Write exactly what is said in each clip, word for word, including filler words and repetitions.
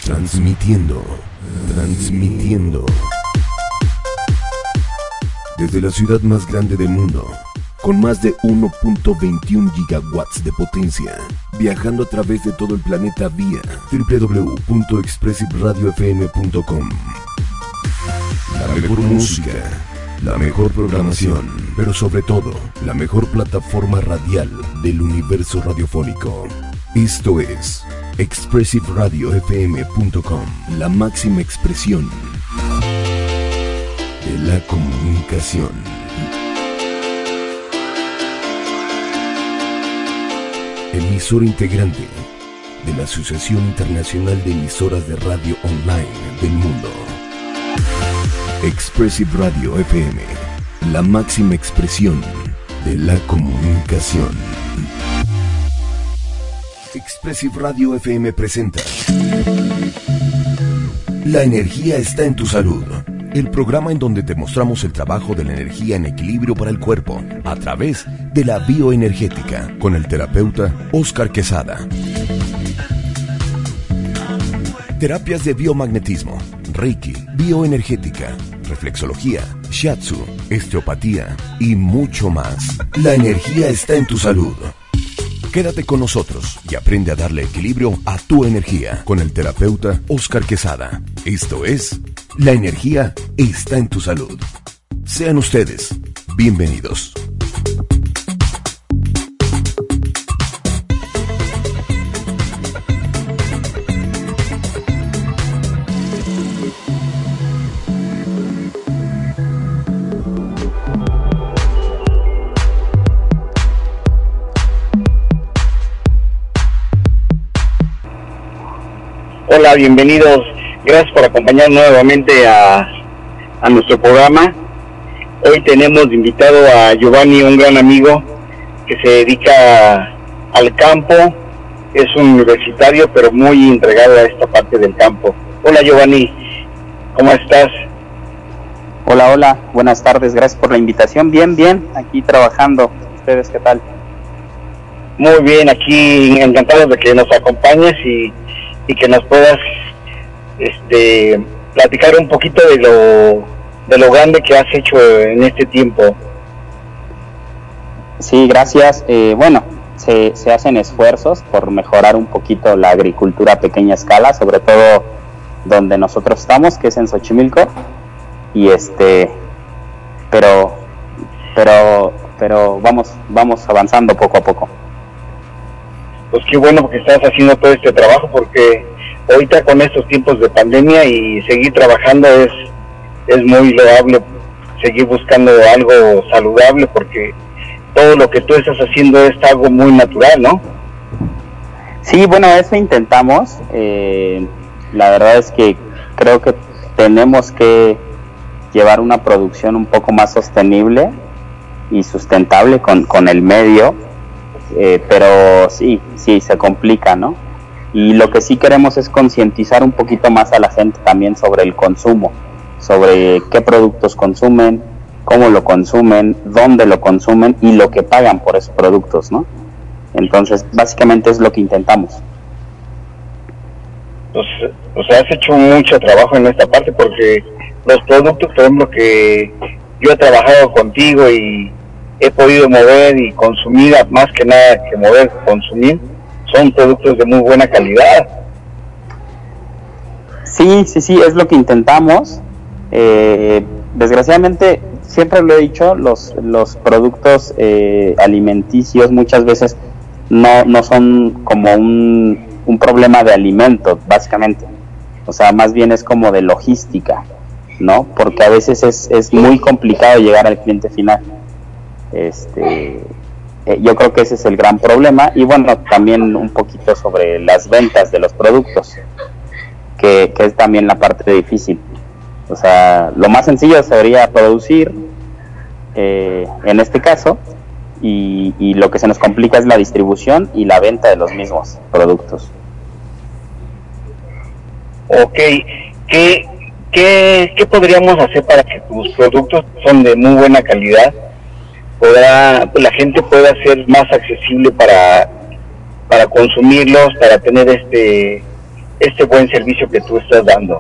Transmitiendo, transmitiendo desde la ciudad más grande del mundo, con más de uno punto veintiuno gigawatts de potencia, viajando a través de todo el planeta vía doble u doble u doble u punto expressive radio f m punto com. La mejor música, la mejor programación, pero sobre todo, la mejor plataforma radial del universo radiofónico. Esto es expressive radio f m punto com, la máxima expresión de la comunicación. Emisora integrante de la Asociación Internacional de Emisoras de Radio Online del Mundo. Expressive Radio F M, la máxima expresión de la comunicación. Expressive Radio F M presenta La energía está en tu salud, el programa en donde te mostramos el trabajo de la energía en equilibrio para el cuerpo a través de la bioenergética con el terapeuta Oscar Quesada. Terapias de biomagnetismo, Reiki, bioenergética, reflexología, shiatsu, osteopatía y mucho más. La energía está en tu salud. Quédate con nosotros y aprende a darle equilibrio a tu energía con el terapeuta Oscar Quesada. Esto es La energía está en tu salud. Sean ustedes bienvenidos. Hola, bienvenidos. Gracias por acompañar nuevamente a, a nuestro programa. Hoy tenemos invitado a Giovanni, un gran amigo que se dedica al campo. Es un universitario, pero muy entregado a esta parte del campo. Hola, Giovanni, ¿cómo estás? Hola, hola, buenas tardes, gracias por la invitación. Bien, bien, aquí trabajando. ¿Ustedes qué tal? Muy bien, aquí encantados de que nos acompañes y y que nos puedas este platicar un poquito de lo de lo grande que has hecho en este tiempo. Sí, gracias. Eh, bueno, se, se hacen esfuerzos por mejorar un poquito la agricultura a pequeña escala, sobre todo donde nosotros estamos, que es en Xochimilco, y este, pero, pero, pero vamos, vamos avanzando poco a poco. Pues qué bueno que estás haciendo todo este trabajo, porque ahorita con estos tiempos de pandemia y seguir trabajando es es muy loable, seguir buscando algo saludable, porque todo lo que tú estás haciendo es algo muy natural, ¿no? Sí, bueno, eso intentamos. Eh, la verdad es que creo que tenemos que llevar una producción un poco más sostenible y sustentable con, con el medio. Eh, pero sí, sí, se complica, ¿no? Y lo que sí queremos es concientizar un poquito más a la gente también sobre el consumo, sobre qué productos consumen, cómo lo consumen, dónde lo consumen y lo que pagan por esos productos, ¿no? Entonces, básicamente es lo que intentamos. Pues, o sea, has hecho mucho trabajo en esta parte, porque los productos, por ejemplo, que yo he trabajado contigo y he podido mover y consumir, más que nada que mover, consumir, son productos de muy buena calidad. Sí, sí, sí, es lo que intentamos. Eh, desgraciadamente, siempre lo he dicho, los, los productos eh, alimenticios muchas veces no, no son como un, un problema de alimento, básicamente. O sea, más bien es como de logística, ¿no? Porque a veces es, es muy complicado llegar al cliente final. Este, eh, yo creo que ese es el gran problema. Y bueno, también un poquito sobre las ventas de los productos, que, que es también la parte difícil. O sea, lo más sencillo sería producir, eh, en este caso, y, y lo que se nos complica es la distribución y la venta de los mismos productos. Ok, ¿qué, qué, qué podríamos hacer para que tus productos son de muy buena calidad? Podrá, la gente pueda ser más accesible para para consumirlos, para tener este este buen servicio que tú estás dando?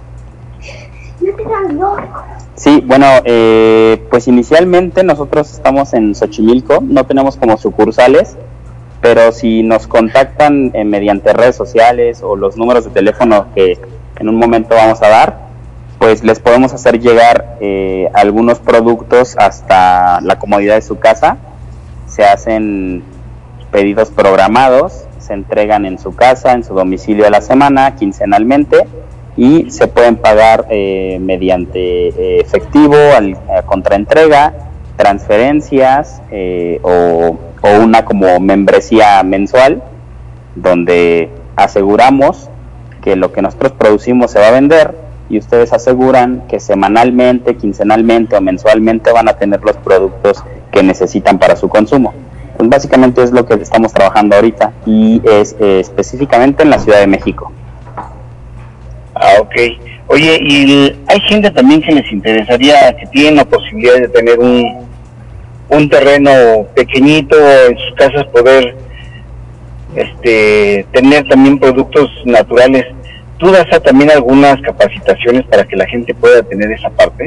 Sí, bueno, eh, pues inicialmente nosotros estamos en Xochimilco, no tenemos como sucursales, pero si nos contactan eh, mediante redes sociales o los números de teléfono que en un momento vamos a dar, pues les podemos hacer llegar eh, algunos productos hasta la comodidad de su casa. Se hacen pedidos programados, se entregan en su casa, en su domicilio a la semana, quincenalmente, y se pueden pagar eh, mediante eh, efectivo, al, eh, contraentrega, transferencias eh, o, o una como membresía mensual, donde aseguramos que lo que nosotros producimos se va a vender y ustedes aseguran que semanalmente, quincenalmente o mensualmente van a tener los productos que necesitan para su consumo. Pues básicamente es lo que estamos trabajando ahorita y es eh, específicamente en la Ciudad de México. Ah, ok. Oye, y hay gente también que les interesaría, que tienen la posibilidad de tener un, un terreno pequeñito en sus casas, poder este tener también productos naturales. ¿Tú das también algunas capacitaciones para que la gente pueda tener esa parte?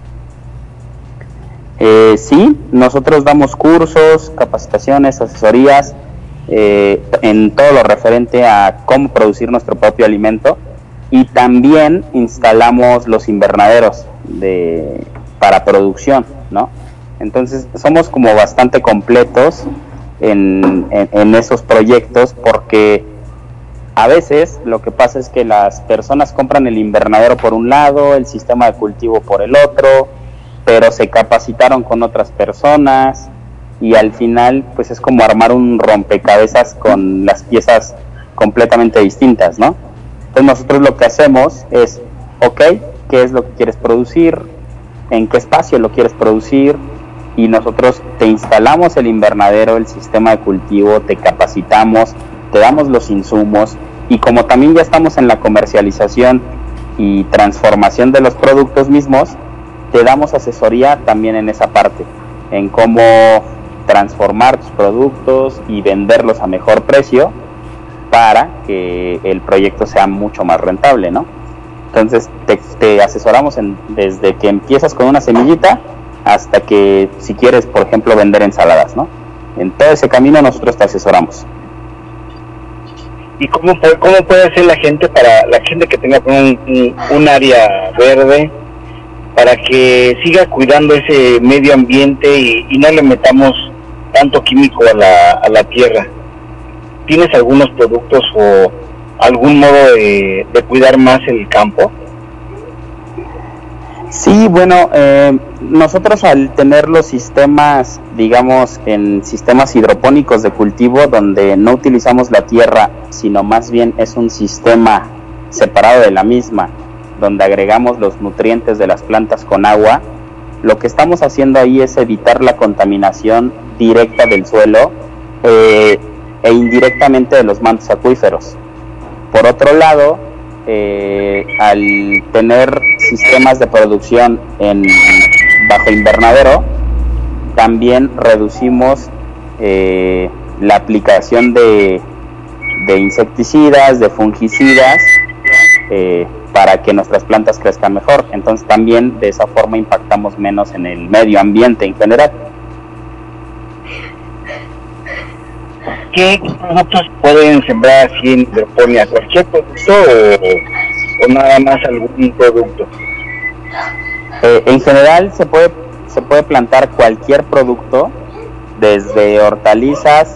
Eh, sí, nosotros damos cursos, capacitaciones, asesorías eh, en todo lo referente a cómo producir nuestro propio alimento, y también instalamos los invernaderos de, para producción, ¿no? Entonces somos como bastante completos en, en, en esos proyectos, porque a veces lo que pasa es que las personas compran el invernadero por un lado, el sistema de cultivo por el otro, pero se capacitaron con otras personas y al final pues es como armar un rompecabezas con las piezas completamente distintas, ¿no? Entonces nosotros lo que hacemos es, ok, ¿qué es lo que quieres producir? ¿En qué espacio lo quieres producir? Y nosotros te instalamos el invernadero, el sistema de cultivo, te capacitamos, te damos los insumos, y como también ya estamos en la comercialización y transformación de los productos mismos, te damos asesoría también en esa parte, en cómo transformar tus productos y venderlos a mejor precio para que el proyecto sea mucho más rentable, ¿no? Entonces te, te asesoramos en, desde que empiezas con una semillita hasta que, si quieres, por ejemplo, vender ensaladas, ¿no? En todo ese camino nosotros te asesoramos. ¿Y cómo puede, cómo puede hacer la gente, para la gente que tenga un, un, un área verde, para que siga cuidando ese medio ambiente y, y no le metamos tanto químico a la, a la tierra? ¿Tienes algunos productos o algún modo de, de cuidar más el campo? Sí, bueno, eh, nosotros al tener los sistemas, digamos, en sistemas hidropónicos de cultivo, donde no utilizamos la tierra, sino más bien es un sistema separado de la misma, donde agregamos los nutrientes de las plantas con agua, lo que estamos haciendo ahí es evitar la contaminación directa del suelo eh, e indirectamente de los mantos acuíferos. Por otro lado, eh, al tener sistemas de producción en bajo invernadero, también reducimos eh, la aplicación de, de insecticidas, de fungicidas, eh, para que nuestras plantas crezcan mejor. Entonces también de esa forma impactamos menos en el medio ambiente en general. ¿Qué productos pueden sembrar así en hidroponía? ¿Cualquier producto o, o nada más algún producto? Eh, en general se puede se puede plantar cualquier producto, desde hortalizas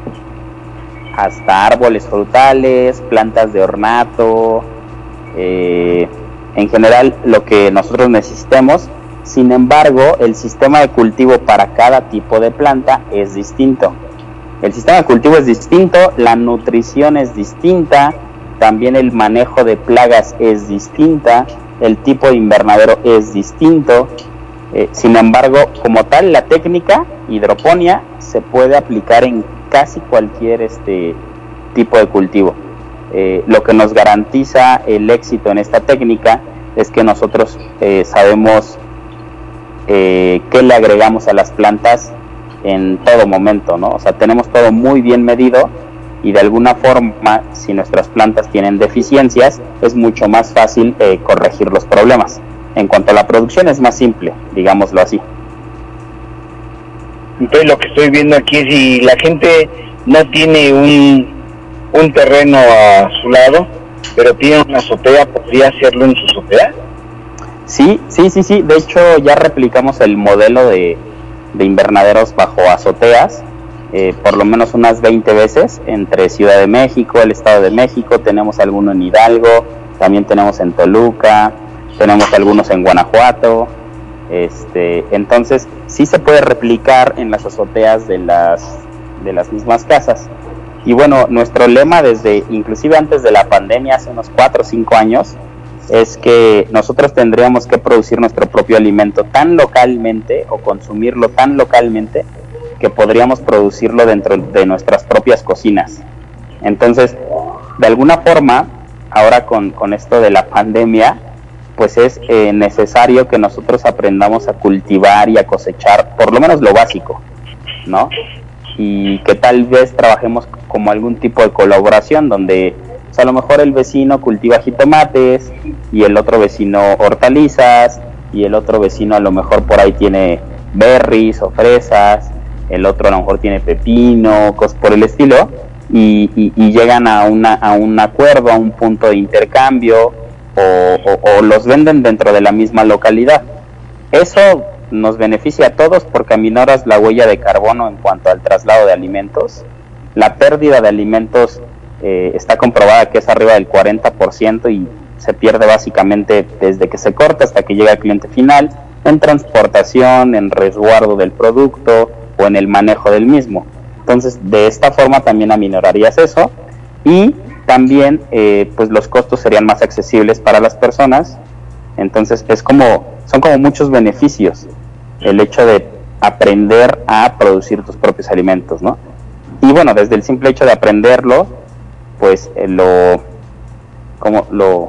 hasta árboles frutales, plantas de ornato, eh, en general lo que nosotros necesitemos. Sin embargo, el sistema de cultivo para cada tipo de planta es distinto. El sistema de cultivo es distinto, la nutrición es distinta, también el manejo de plagas es distinta, el tipo de invernadero es distinto. Eh, sin embargo, como tal, la técnica hidroponía se puede aplicar en casi cualquier este tipo de cultivo. Eh, lo que nos garantiza el éxito en esta técnica es que nosotros eh, sabemos eh, qué le agregamos a las plantas en todo momento, ¿no? O sea, tenemos todo muy bien medido y de alguna forma, si nuestras plantas tienen deficiencias, es mucho más fácil eh, corregir los problemas. En cuanto a la producción es más simple, digámoslo así. Entonces lo que estoy viendo aquí es si la gente no tiene un, un terreno a su lado, pero tiene una azotea, ¿podría hacerlo en su azotea? Sí, sí, sí, sí. De hecho ya replicamos el modelo de, de invernaderos bajo azoteas, eh, por lo menos unas veinte veces, entre Ciudad de México, el Estado de México, tenemos alguno en Hidalgo, también tenemos en Toluca, tenemos algunos en Guanajuato. Este, entonces sí se puede replicar en las azoteas de las de las mismas casas. Y bueno, nuestro lema desde inclusive antes de la pandemia, hace unos cuatro o cinco años, es que nosotros tendríamos que producir nuestro propio alimento tan localmente o consumirlo tan localmente que podríamos producirlo dentro de nuestras propias cocinas. Entonces, de alguna forma, ahora con, con esto de la pandemia, pues es eh, necesario que nosotros aprendamos a cultivar y a cosechar por lo menos lo básico, ¿no? Y que tal vez trabajemos como algún tipo de colaboración donde pues, a lo mejor el vecino cultiva jitomates y el otro vecino hortalizas y el otro vecino a lo mejor por ahí tiene berries o fresas, el otro a lo mejor tiene pepino, cosas por el estilo, y, y, y llegan a, una, a un acuerdo, a un punto de intercambio, O, o, o los venden dentro de la misma localidad. Eso nos beneficia a todos porque aminoras la huella de carbono en cuanto al traslado de alimentos. La pérdida de alimentos eh, está comprobada que es arriba del cuarenta por ciento y se pierde básicamente desde que se corta hasta que llega al cliente final, en transportación, en resguardo del producto o en el manejo del mismo. Entonces, de esta forma también aminorarías eso y también eh, pues los costos serían más accesibles para las personas. Entonces es como son como muchos beneficios el hecho de aprender a producir tus propios alimentos, ¿no? Y bueno, desde el simple hecho de aprenderlo, pues eh, lo como lo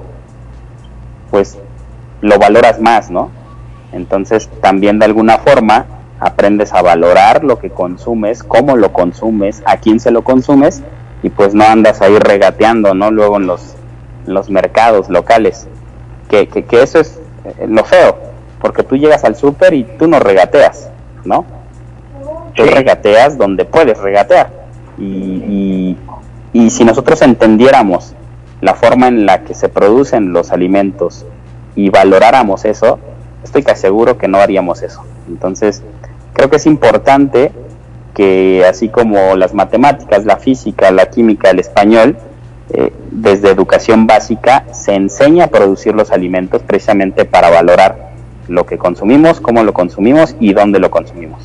pues lo valoras más, ¿no? Entonces también de alguna forma aprendes a valorar lo que consumes, cómo lo consumes, a quién se lo consumes, y pues no andas ahí regateando, ¿no? Luego en los, en los mercados locales, que, que, que eso es lo feo, porque tú llegas al súper y tú no regateas, ¿no? Tú sí. regateas donde puedes regatear, y, y, y si nosotros entendiéramos la forma en la que se producen los alimentos y valoráramos eso, estoy casi seguro que no haríamos eso. Entonces, creo que es importante que así como las matemáticas, la física, la química, el español, eh, desde educación básica se enseña a producir los alimentos precisamente para valorar lo que consumimos, cómo lo consumimos y dónde lo consumimos.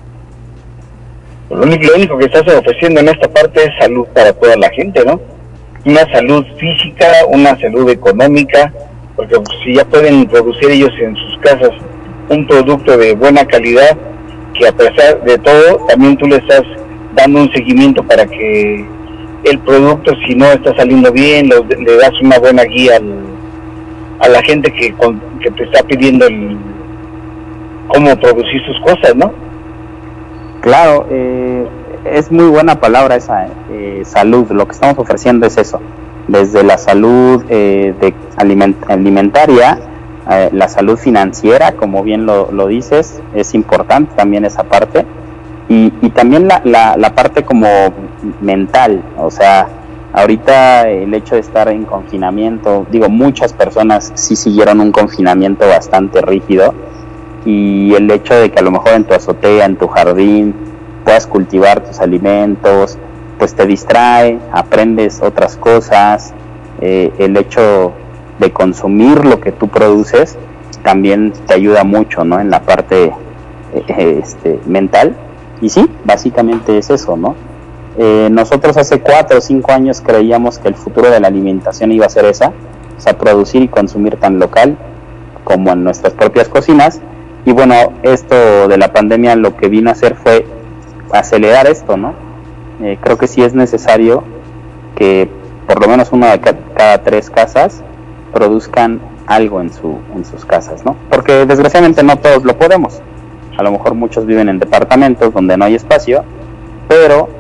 Lo único, lo único que estás ofreciendo en esta parte es salud para toda la gente, ¿no? Una salud física, una salud económica, porque pues, si ya pueden producir ellos en sus casas un producto de buena calidad, que a pesar de todo, también tú le estás dando un seguimiento para que el producto, si no está saliendo bien, lo, le das una buena guía al, a la gente que, con, que te está pidiendo el, cómo producir sus cosas, ¿no? Claro, eh, es muy buena palabra esa, eh, salud. Lo que estamos ofreciendo es eso, desde la salud eh, de aliment, alimentaria, Eh, la salud financiera, como bien lo, lo dices, es importante también esa parte, y, y también la, la, la parte como mental. O sea, ahorita el hecho de estar en confinamiento, digo, muchas personas sí siguieron un confinamiento bastante rígido, y el hecho de que a lo mejor en tu azotea, en tu jardín, puedas cultivar tus alimentos, pues te distrae, aprendes otras cosas, eh, el hecho de consumir lo que tú produces también te ayuda mucho, ¿no? En la parte eh, este, mental. Y sí, básicamente es eso, ¿no? Eh, nosotros hace cuatro o cinco años creíamos que el futuro de la alimentación iba a ser esa, o sea, producir y consumir tan local como en nuestras propias cocinas. Y bueno, esto de la pandemia lo que vino a hacer fue acelerar esto, ¿no? Eh, creo que sí es necesario que por lo menos una de ca- cada tres casas produzcan algo en su en sus casas, ¿no? Porque desgraciadamente no todos lo podemos. A lo mejor muchos viven en departamentos donde no hay espacio, pero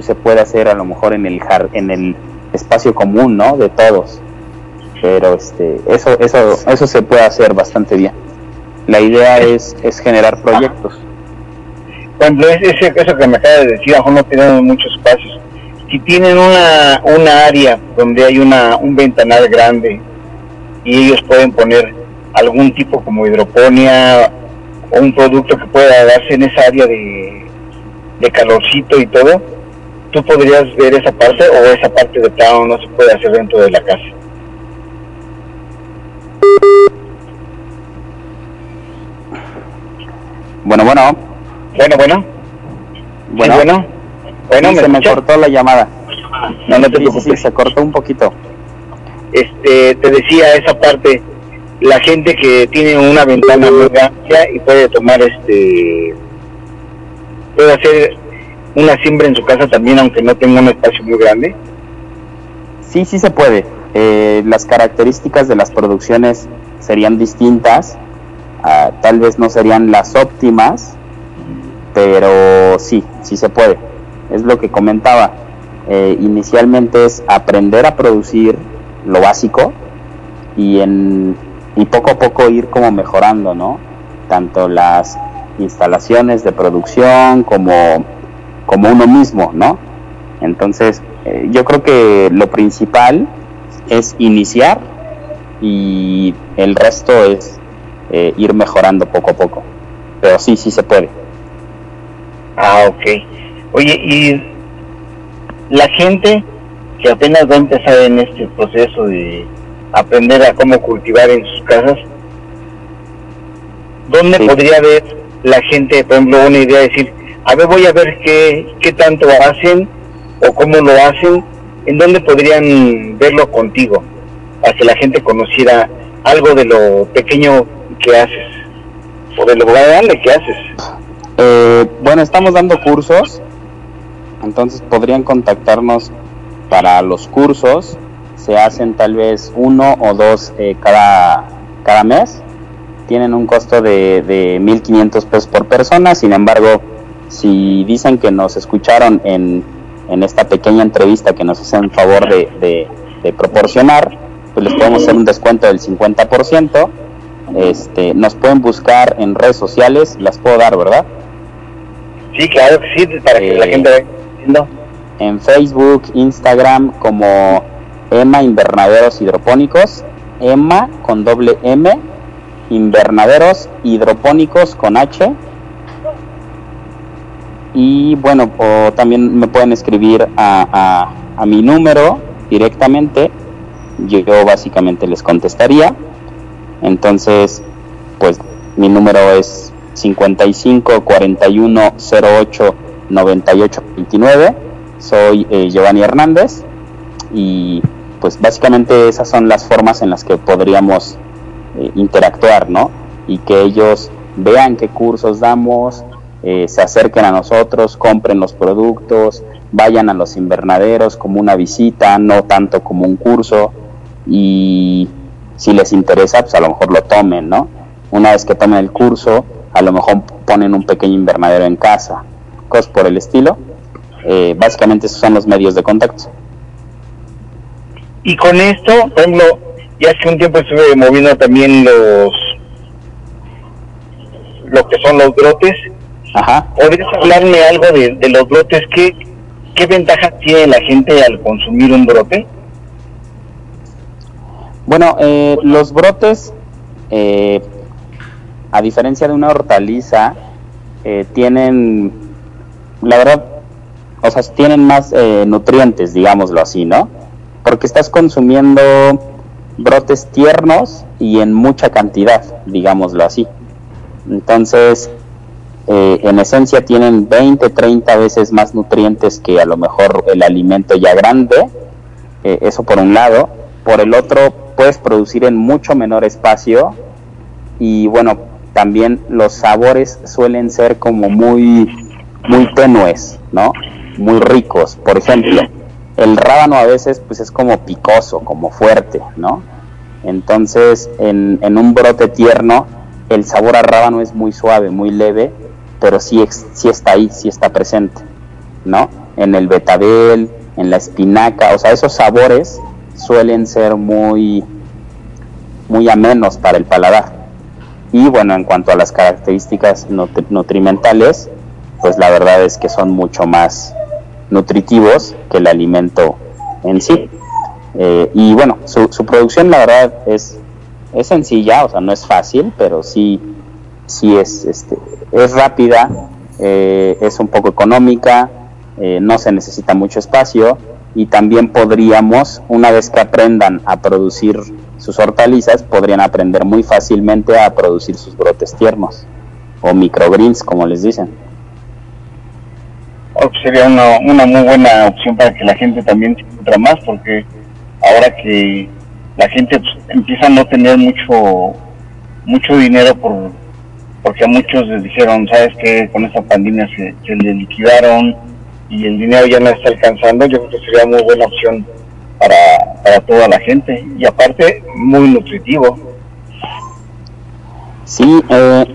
pues, se puede hacer a lo mejor en el jar, en el espacio común, ¿no? De todos. Pero este, eso, eso, eso se puede hacer bastante bien. La idea es, es generar proyectos. Cuando es ese, eso que me acaba de decir, aún no tenemos muchos espacios. Si tienen una, una área donde hay una, un ventanal grande y ellos pueden poner algún tipo como hidroponía o un producto que pueda darse en esa área de, de calorcito y todo, ¿tú podrías ver esa parte o esa parte de plano no se puede hacer dentro de la casa? Bueno, bueno. Bueno, bueno. Bueno, sí, bueno. Bueno, sí, ¿me se me escucha? cortó la llamada. No, no te Sí, preocupes. sí, sí, se cortó un poquito. Este, te decía esa parte, la gente que tiene una ventana muy amplia y puede tomar este, puede hacer una siembra en su casa también, aunque no tenga un espacio muy grande. Sí, sí se puede. Eh, las características de las producciones serían distintas, uh, tal vez no serían las óptimas, pero sí, sí se puede. Es lo que comentaba. Eh, inicialmente es aprender a producir lo básico y en y poco a poco ir como mejorando, ¿no? Tanto las instalaciones de producción como como uno mismo, ¿no? Entonces eh, yo creo que lo principal es iniciar y el resto es eh, ir mejorando poco a poco, pero sí, sí se puede. Ah, ok. Oye, y la gente que apenas va a empezar en este proceso de aprender a cómo cultivar en sus casas, ¿dónde sí. podría ver la gente, por ejemplo, una idea de decir, a ver, voy a ver qué, qué tanto hacen o cómo lo hacen, en dónde podrían verlo contigo, para que la gente conociera algo de lo pequeño que haces, o de lo grande que haces? Eh, bueno, estamos dando cursos, entonces podrían contactarnos para los cursos. Se hacen tal vez uno o dos eh, cada, cada mes. Tienen un costo de, de mil quinientos pesos por persona. Sin embargo, si dicen que nos escucharon en, en esta pequeña entrevista que nos hacen favor de, de, de proporcionar, pues les podemos hacer un descuento del cincuenta por ciento. Este, nos pueden buscar en redes sociales, las puedo dar, ¿verdad? Sí, claro que sí, para que eh, la gente vaya viendo. En Facebook, Instagram, como Emma Invernaderos Hidropónicos, Emma con doble M, Invernaderos Hidropónicos con H. Y bueno, o también me pueden escribir a, a, a mi número directamente, yo, yo básicamente les contestaría. Entonces, pues mi número es cincuenta y cinco cuarenta y uno cero ocho noventa y ocho veintinueve. Soy eh, Giovanni Hernández y pues básicamente esas son las formas en las que podríamos eh, interactuar, ¿no? Y que ellos vean qué cursos damos, eh, se acerquen a nosotros, compren los productos, vayan a los invernaderos como una visita, no tanto como un curso, y si les interesa, pues a lo mejor lo tomen, ¿no? Una vez que tomen el curso, a lo mejor ponen un pequeño invernadero en casa, cosas por el estilo. Eh, básicamente esos son los medios de contacto. Y con esto, por ejemplo, ya hace un tiempo estuve moviendo también los lo que son los brotes. Ajá. ¿Podrías hablarme algo de, de los brotes? ¿Qué, ¿Qué ventajas tiene la gente al consumir un brote? Bueno, eh, los brotes, eh, a diferencia de una hortaliza, eh, tienen, la verdad, o sea, tienen más eh, nutrientes, digámoslo así, ¿no? Porque estás consumiendo brotes tiernos y en mucha cantidad, digámoslo así. Entonces, eh, en esencia tienen veinte, treinta veces más nutrientes que a lo mejor el alimento ya grande, eh, eso por un lado. Por el otro, puedes producir en mucho menor espacio y bueno, también los sabores suelen ser como muy, muy tenues, ¿no? Muy ricos. Por ejemplo, el rábano a veces pues es como picoso, como fuerte, ¿no? Entonces, en, en un brote tierno, el sabor a rábano es muy suave, muy leve, pero sí, sí está ahí, sí está presente, ¿no? en el betabel, en la espinaca, o sea, esos sabores suelen ser muy, muy amenos para el paladar. Y bueno, en cuanto a las características nutri- nutrimentales, pues la verdad es que son mucho más nutritivos que el alimento en sí. Eh, y bueno, su, su producción la verdad es, es sencilla, o sea, no es fácil, pero sí, sí es, este, es rápida, eh, es un poco económica, eh, no se necesita mucho espacio, y también podríamos, una vez que aprendan a producir sus hortalizas, podrían aprender muy fácilmente a producir sus brotes tiernos, o microgreens, como les dicen. Oh, pues sería una, una muy buena opción para que la gente también se nutra más, porque ahora que la gente pues, empieza a no tener mucho mucho dinero por porque a muchos les dijeron, sabes que con esta pandemia se, se le liquidaron y el dinero ya no está alcanzando, yo creo que sería muy buena opción para, para toda la gente, y aparte muy nutritivo. Sí, eh,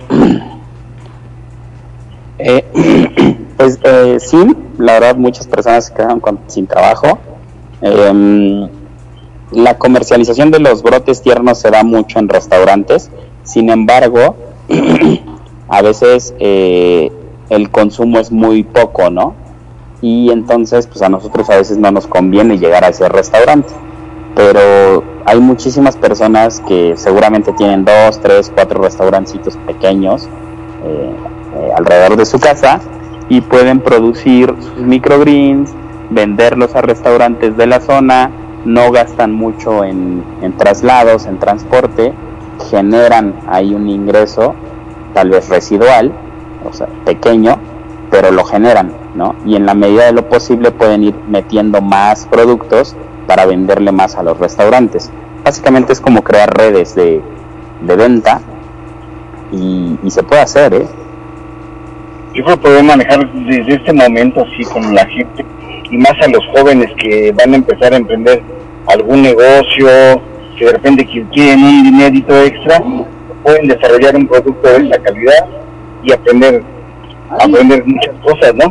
eh, pues eh, sí, la verdad muchas personas se quedaron con, sin trabajo. Eh, la comercialización de los brotes tiernos se da mucho en restaurantes, sin embargo, a veces eh, el consumo es muy poco, ¿no? Y entonces pues a nosotros a veces no nos conviene llegar a ese restaurante, pero hay muchísimas personas que seguramente tienen dos, tres, cuatro restaurancitos pequeños eh, eh, alrededor de su casa y pueden producir sus microgreens, venderlos a restaurantes de la zona, no gastan mucho en, en traslados, en transporte, generan ahí un ingreso tal vez residual, o sea, pequeño, pero lo generan, ¿no? Y en la medida de lo posible pueden ir metiendo más productos para venderle más a los restaurantes. Básicamente es como crear redes de, de venta y, y se puede hacer, ¿eh? Yo creo que podemos manejar desde este momento así con la gente, y más a los jóvenes que van a empezar a emprender algún negocio, que de repente quieren un dinerito extra, pueden desarrollar un producto de esa calidad y aprender aprender muchas cosas, ¿no?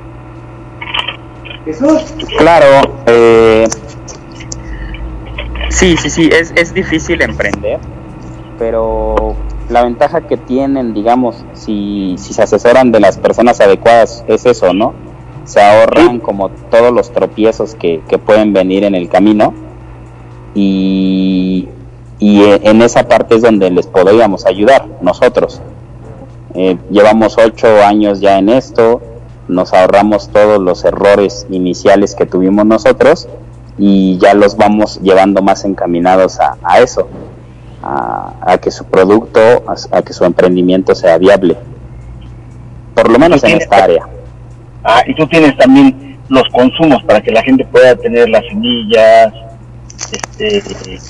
Claro, eh, sí, sí, sí, es, es difícil emprender, pero la ventaja que tienen, digamos, si, si se asesoran de las personas adecuadas, es eso, ¿no? Se ahorran como todos los tropiezos que, que pueden venir en el camino, y, y en esa parte es donde les podríamos ayudar nosotros. Eh, llevamos ocho años ya en esto, nos ahorramos todos los errores iniciales que tuvimos nosotros y ya los vamos llevando más encaminados a, a eso, a, a que su producto, a, a que su emprendimiento sea viable, por lo menos en esta área. Ah, y tú tienes también los consumos para que la gente pueda tener las semillas, este,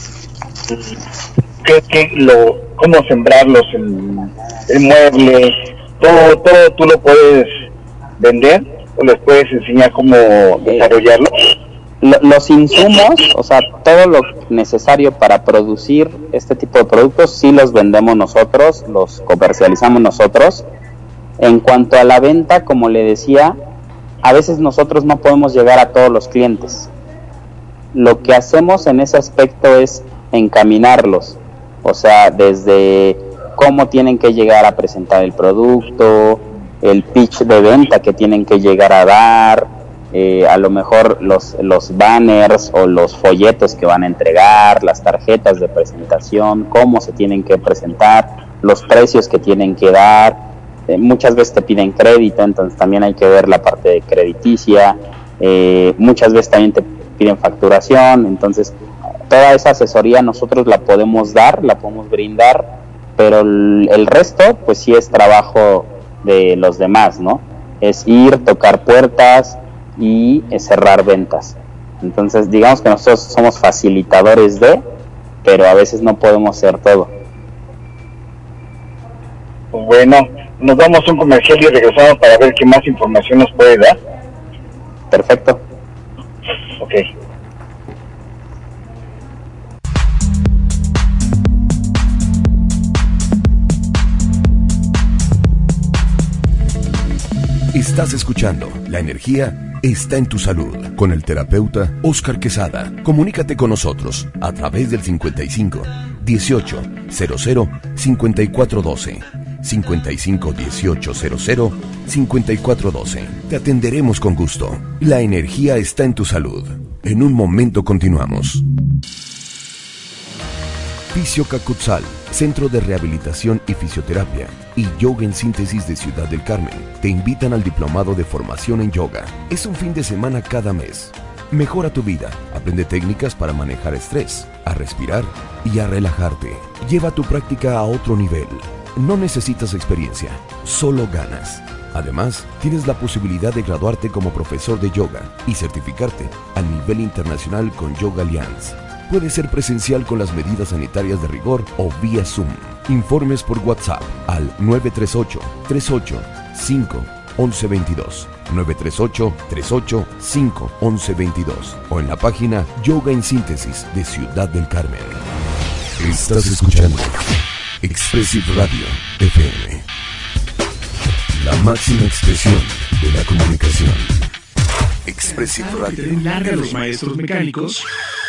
qué, qué, lo, cómo sembrarlos, el, el mueble, todo, todo tú lo puedes vender o les puedes enseñar cómo desarrollarlo. Eh, los insumos, o sea, todo lo necesario para producir este tipo de productos, sí los vendemos nosotros, los comercializamos nosotros. En cuanto a la venta, como le decía, a veces nosotros no podemos llegar a todos los clientes. Lo que hacemos en ese aspecto es encaminarlos, o sea, desde cómo tienen que llegar a presentar el producto, el pitch de venta que tienen que llegar a dar, eh, a lo mejor los, los banners o los folletos que van a entregar, las tarjetas de presentación, cómo se tienen que presentar, los precios que tienen que dar. Eh, muchas veces te piden crédito, entonces también hay que ver la parte de crediticia, eh, muchas veces también te piden facturación, entonces toda esa asesoría nosotros la podemos dar, la podemos brindar, pero el, el resto pues sí es trabajo de los demás, ¿no? Es ir, tocar puertas y cerrar ventas. Entonces digamos que nosotros somos facilitadores de, pero a veces no podemos hacer todo. Pues bueno, nos damos un comercial y regresamos para ver qué más información nos puede dar. Perfecto. Ok. Estás escuchando La Energía está en tu salud. Con el terapeuta Óscar Quesada. Comunícate con nosotros a través del cincuenta y cinco, dieciocho, cero cero, cincuenta y cuatro doce. cincuenta y cinco, dieciocho, cero cero, cincuenta y cuatro doce. Te atenderemos con gusto. La energía está en tu salud. En un momento continuamos. Fisio Cacutzal, Centro de Rehabilitación y Fisioterapia y Yoga en Síntesis de Ciudad del Carmen, te invitan al Diplomado de Formación en Yoga. Es un fin de semana cada mes. Mejora tu vida, aprende técnicas para manejar estrés, a respirar y a relajarte. Lleva tu práctica a otro nivel. No necesitas experiencia, solo ganas. Además, tienes la posibilidad de graduarte como profesor de yoga y certificarte a nivel internacional con Yoga Alliance. Puede ser presencial con las medidas sanitarias de rigor o vía Zoom. Informes por WhatsApp al nueve tres ocho, tres ocho, cinco, once veintidós. nueve tres ocho, tres ocho, cinco, once veintidós. O en la página Yoga en Síntesis de Ciudad del Carmen. Estás escuchando Expressive Radio F M. La máxima expresión de la comunicación. Expressive Radio. Que te den larga los maestros mecánicos.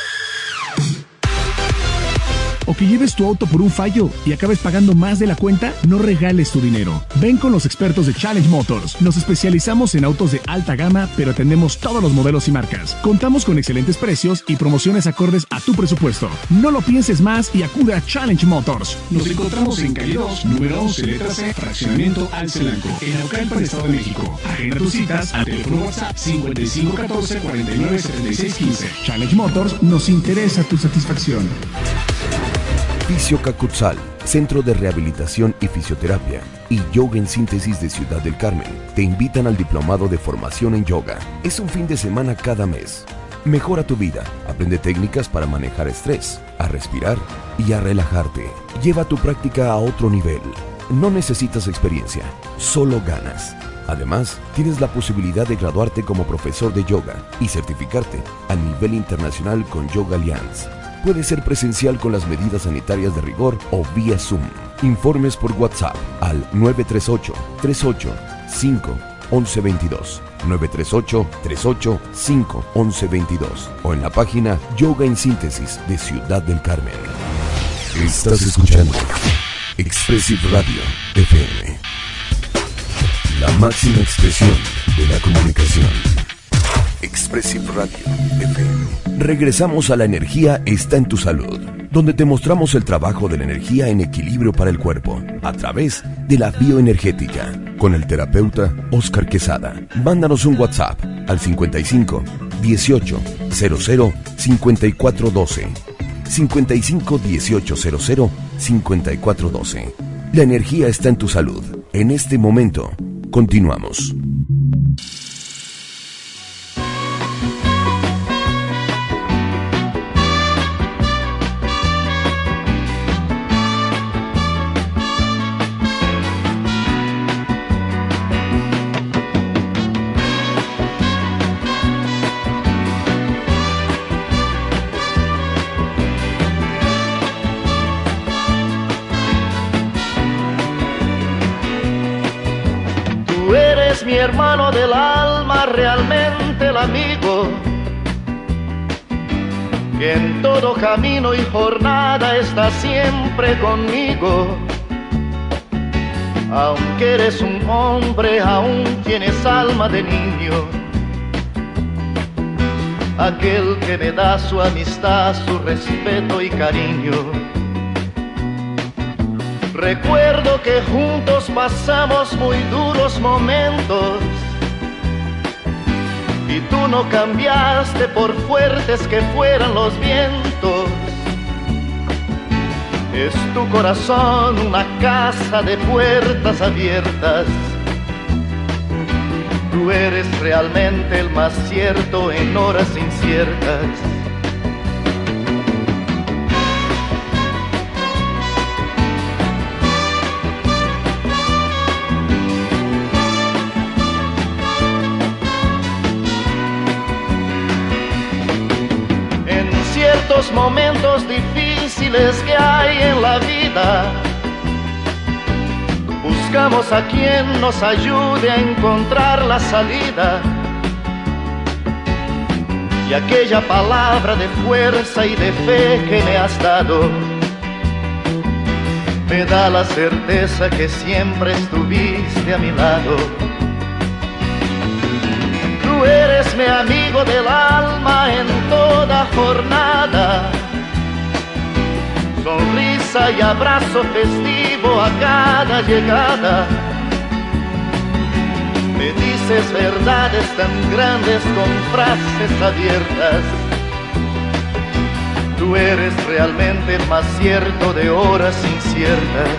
O que lleves tu auto por un fallo y acabes pagando más de la cuenta, no regales tu dinero. Ven con los expertos de Challenge Motors. Nos especializamos en autos de alta gama, pero atendemos todos los modelos y marcas. Contamos con excelentes precios y promociones acordes a tu presupuesto. No lo pienses más y acude a Challenge Motors. Nos encontramos en calle dos, número once, letra C, fraccionamiento Alcelanco, en Naucalpan, Estado de México. Agenda tus citas al teléfono WhatsApp cincuenta y cinco catorce, cuarenta y nueve, setenta y seis quince. Challenge Motors, nos interesa tu satisfacción. Fisio Cacutzal, Centro de Rehabilitación y Fisioterapia y Yoga en Síntesis de Ciudad del Carmen, te invitan al Diplomado de Formación en Yoga. Es un fin de semana cada mes. Mejora tu vida, aprende técnicas para manejar estrés, a respirar y a relajarte. Lleva tu práctica a otro nivel. No necesitas experiencia, solo ganas. Además, tienes la posibilidad de graduarte como profesor de yoga y certificarte a nivel internacional con Yoga Alliance. Puede ser presencial con las medidas sanitarias de rigor o vía Zoom. Informes por WhatsApp al nueve tres ocho, tres ocho, cinco, once veintidós. nueve tres ocho, tres ocho, cinco, once veintidós. O en la página Yoga en Síntesis de Ciudad del Carmen. Estás escuchando Expressive Radio F M. La máxima expresión de la comunicación. Expressive Radio F M. Regresamos a La Energía está en tu salud, donde te mostramos el trabajo de la energía en equilibrio para el cuerpo, a través de la bioenergética, con el terapeuta Óscar Quesada. Mándanos un WhatsApp al cincuenta y cinco, dieciocho, cero cero, cincuenta y cuatro doce. cincuenta y cinco, dieciocho, cero cero, cincuenta y cuatro doce. La energía está en tu salud. En este momento, continuamos. Mi hermano del alma, realmente el amigo, que en todo camino y jornada está siempre conmigo. Aunque eres un hombre, aún tienes alma de niño. Aquel que me da su amistad, su respeto y cariño. Recuerdo que juntos pasamos muy duros momentos y tú no cambiaste por fuertes que fueran los vientos. Es tu corazón una casa de puertas abiertas. Tú eres realmente el más cierto en horas inciertas. Ciertos momentos difíciles que hay en la vida, buscamos a quien nos ayude a encontrar la salida. y aquella palabra de fuerza y de fe que me has dado me da la certeza que siempre estuviste a mi lado. Tú eres mi amigo del alma en toda jornada, sonrisa y abrazo festivo a cada llegada. Me dices verdades tan grandes con frases abiertas. Tú eres realmente el más cierto de horas inciertas.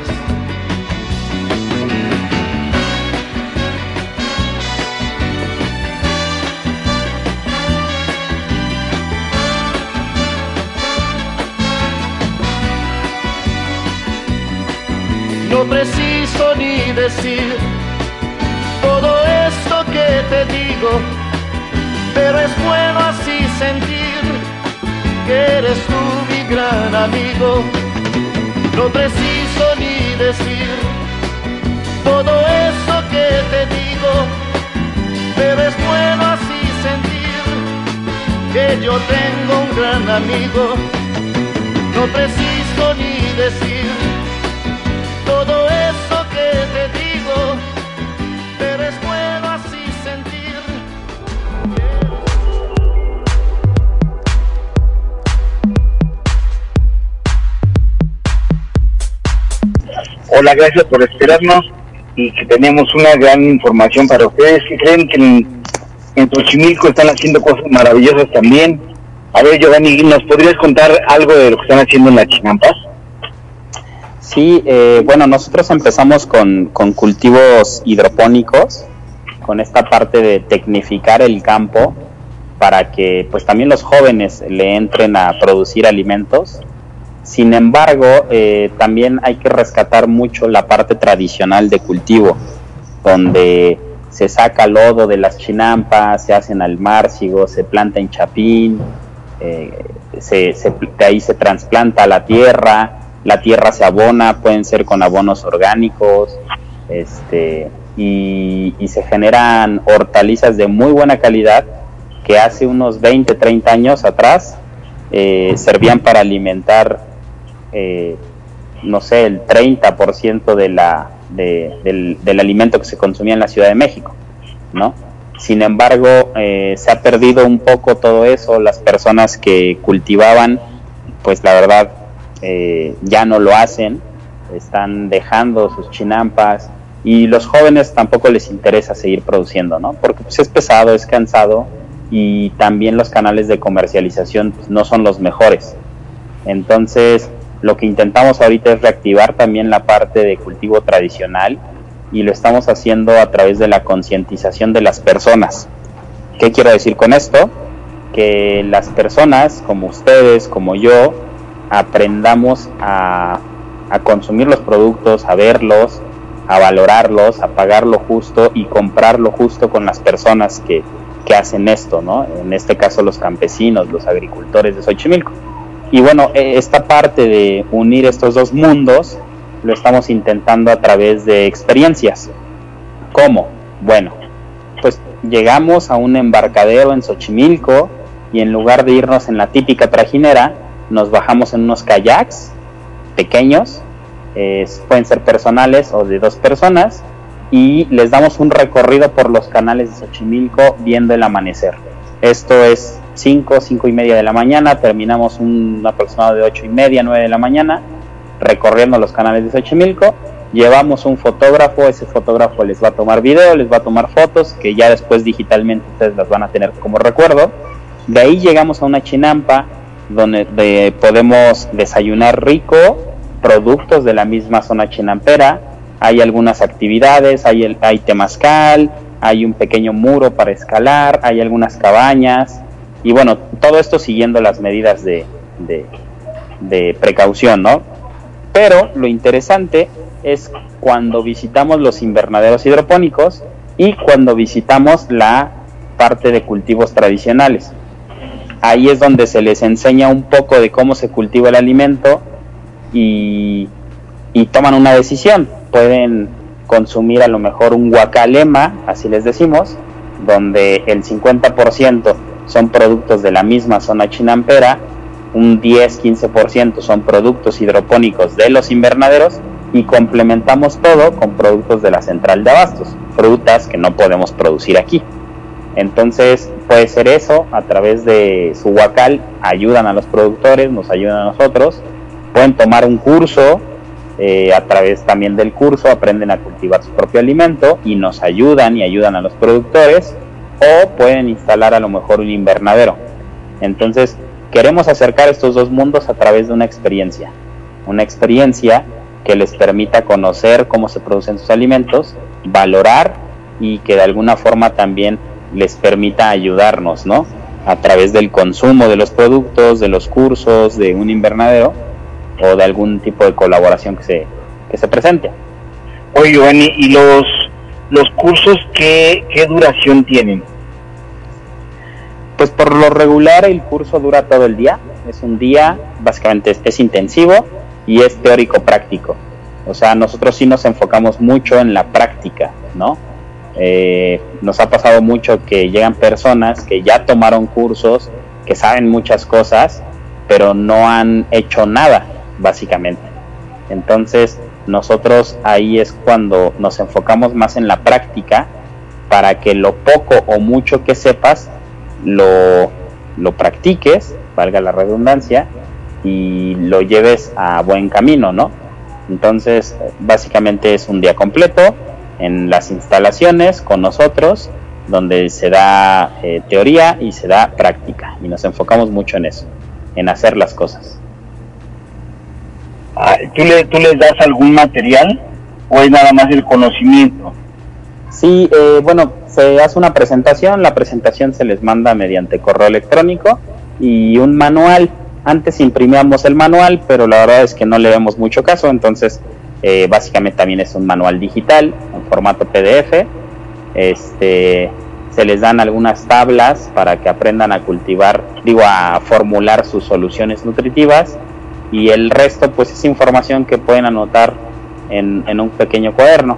No preciso ni decir todo esto que te digo, pero es bueno así sentir que eres tú mi gran amigo. No preciso ni decir todo eso que te digo, pero es bueno así sentir que yo tengo un gran amigo. No preciso ni decir todo eso que te digo, pero es bueno así sentir. Hola, gracias por esperarnos y que tenemos una gran información para ustedes que creen que en, en Xochimilco están haciendo cosas maravillosas también. A ver, Giovanni, ¿nos podrías contar algo de lo que están haciendo en las chinampas? Sí, eh, bueno, nosotros empezamos con, con cultivos hidropónicos, con esta parte de tecnificar el campo para que pues también los jóvenes le entren a producir alimentos. Sin embargo, eh, también hay que rescatar mucho la parte tradicional de cultivo, donde se saca lodo de las chinampas, se hacen almárcigos, se planta en chapín, eh, se, se, de ahí se trasplanta a la tierra. La tierra se abona, pueden ser con abonos orgánicos, este, y, y se generan hortalizas de muy buena calidad que hace unos veinte, treinta años atrás eh, servían para alimentar, eh, no sé, el treinta por ciento de la, de, del, del alimento que se consumía en la Ciudad de México, ¿no? Sin embargo, eh, se ha perdido un poco todo eso. Las personas que cultivaban, pues la verdad, Eh, ya no lo hacen, están dejando sus chinampas y los jóvenes tampoco les interesa seguir produciendo, ¿no? Porque pues es pesado, es cansado y también los canales de comercialización pues, no son los mejores. Entonces lo que intentamos ahorita es reactivar también la parte de cultivo tradicional y lo estamos haciendo a través de la concientización de las personas. ¿Qué quiero decir con esto? Que las personas como ustedes, como yo, aprendamos a, a consumir los productos, a verlos, a valorarlos, a pagar lo justo y comprar lo justo con las personas que, que hacen esto, ¿no? En este caso los campesinos, los agricultores de Xochimilco. Y bueno, esta parte de unir estos dos mundos lo estamos intentando a través de experiencias. ¿Cómo? Bueno, pues llegamos a un embarcadero en Xochimilco y en lugar de irnos en la típica trajinera, nos bajamos en unos kayaks pequeños, eh, pueden ser personales o de dos personas, y les damos un recorrido por los canales de Xochimilco viendo el amanecer. Esto es cinco, cinco y media de la mañana, terminamos un aproximado de ocho y media, nueve de la mañana, recorriendo los canales de Xochimilco. Llevamos un fotógrafo, ese fotógrafo les va a tomar video, les va a tomar fotos, que ya después digitalmente ustedes las van a tener como recuerdo. De ahí llegamos a una chinampa, donde de, podemos desayunar rico, productos de la misma zona chinampera. Hay algunas actividades, hay, el, hay temazcal, hay un pequeño muro para escalar, hay algunas cabañas, y bueno, todo esto siguiendo las medidas de, de, de precaución, ¿no? Pero lo interesante es cuando visitamos los invernaderos hidropónicos y cuando visitamos la parte de cultivos tradicionales. Ahí es donde se les enseña un poco de cómo se cultiva el alimento y, y toman una decisión. Pueden consumir a lo mejor un guacalema, así les decimos, donde el cincuenta por ciento son productos de la misma zona chinampera, un diez a quince por ciento son productos hidropónicos de los invernaderos y complementamos todo con productos de la central de abastos, frutas que no podemos producir aquí. Entonces puede ser eso, a través de su huacal ayudan a los productores, nos ayudan a nosotros, pueden tomar un curso, eh, a través también del curso aprenden a cultivar su propio alimento y nos ayudan y ayudan a los productores, o pueden instalar a lo mejor un invernadero. Entonces queremos acercar estos dos mundos a través de una experiencia, una experiencia que les permita conocer cómo se producen sus alimentos, valorar y que de alguna forma también les permita ayudarnos, ¿no? A través del consumo de los productos, de los cursos, de un invernadero o de algún tipo de colaboración que se, que se presente. Oye, Giovanni, ¿y los, los cursos qué, qué duración tienen? Pues por lo regular el curso dura todo el día, es un día, básicamente es, es intensivo y es teórico práctico. O sea, nosotros sí nos enfocamos mucho en la práctica, ¿no? Eh, nos ha pasado mucho que llegan personas que ya tomaron cursos, que saben muchas cosas, pero no han hecho nada, básicamente. Entonces, nosotros ahí es cuando nos enfocamos más en la práctica para que lo poco o mucho que sepas lo, lo practiques, valga la redundancia, y lo lleves a buen camino, ¿no? Entonces, básicamente es un día completo en las instalaciones con nosotros, donde se da eh, teoría y se da práctica, y nos enfocamos mucho en eso, en hacer las cosas. ¿Tú, le, ¿Tú les das algún material o es nada más el conocimiento? Sí, eh, bueno, se hace una presentación, la presentación se les manda mediante correo electrónico y un manual. Antes imprimíamos el manual, pero la verdad es que no le vemos mucho caso, entonces eh, básicamente también es un manual digital en formato P D F. Este, se les dan algunas tablas para que aprendan a cultivar, digo, a formular sus soluciones nutritivas, y el resto pues es información que pueden anotar en, en un pequeño cuaderno.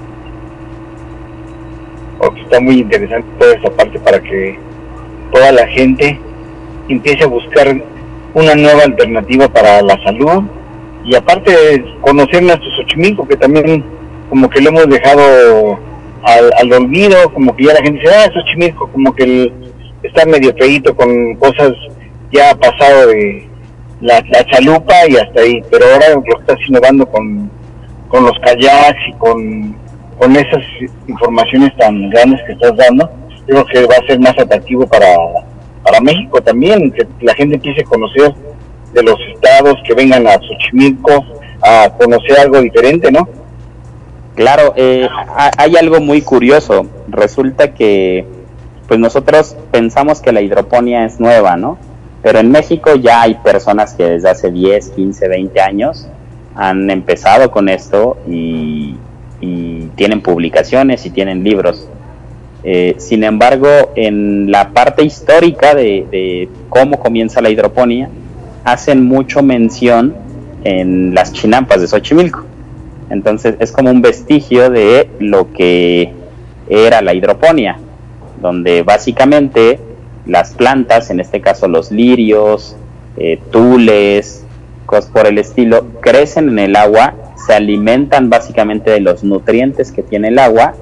Porque está muy interesante toda esta parte para que toda la gente empiece a buscar una nueva alternativa para la salud, y aparte de conocer nuestro Xochimilco, que también como que lo hemos dejado al, al olvido, como que ya la gente dice, ah, Xochimilco, como que el, está medio feíto con cosas, ya ha pasado de la, la chalupa y hasta ahí, pero ahora lo estás innovando con, con los kayaks y con, con esas informaciones tan grandes que estás dando. Yo creo que va a ser más atractivo para para México también, que la gente empiece a conocer de los estados, que vengan a Xochimilco a conocer algo diferente, ¿no? Claro, eh, hay algo muy curioso. Resulta que pues nosotros pensamos que la hidroponía es nueva, ¿no? Pero en México ya hay personas que desde hace diez, quince, veinte años han empezado con esto y, y tienen publicaciones y tienen libros. Eh, sin embargo, en la parte histórica de, de cómo comienza la hidroponía, hacen mucho mención en las chinampas de Xochimilco. Entonces es como un vestigio de lo que era la hidroponía, donde básicamente las plantas, en este caso los lirios, eh, tules, cosas por el estilo, crecen en el agua, se alimentan básicamente de los nutrientes que tiene el agua,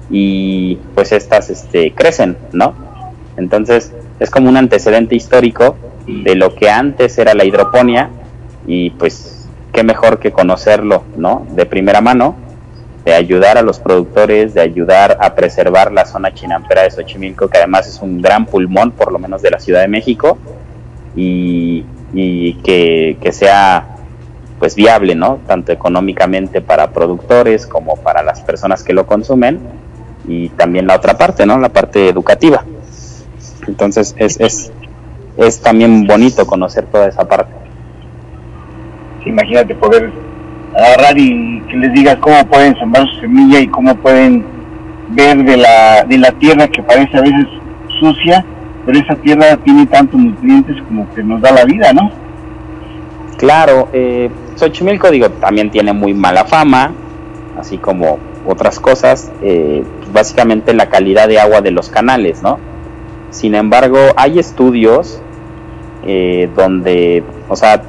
y pues estas este, crecen, ¿no? Entonces es como un antecedente histórico de lo que antes era la hidroponía, y pues qué mejor que conocerlo, ¿no? De primera mano, de ayudar a los productores, de ayudar a preservar la zona chinampera de Xochimilco, que además es un gran pulmón, por lo menos de la Ciudad de México, y, y que, que sea pues viable, ¿no? Tanto económicamente para productores como para las personas que lo consumen, y también la otra parte, ¿no? La parte educativa. Entonces es, es, es también bonito conocer toda esa parte. Imagínate poder agarrar y que les digas cómo pueden sembrar su semilla y cómo pueden ver de la, de la tierra, que parece a veces sucia, pero esa tierra tiene tantos nutrientes como que nos da la vida, ¿no? Claro, eh, Xochimilco, digo, también tiene muy mala fama, así como otras cosas, eh, pues básicamente la calidad de agua de los canales, ¿no? Sin embargo, hay estudios eh, donde, o sea,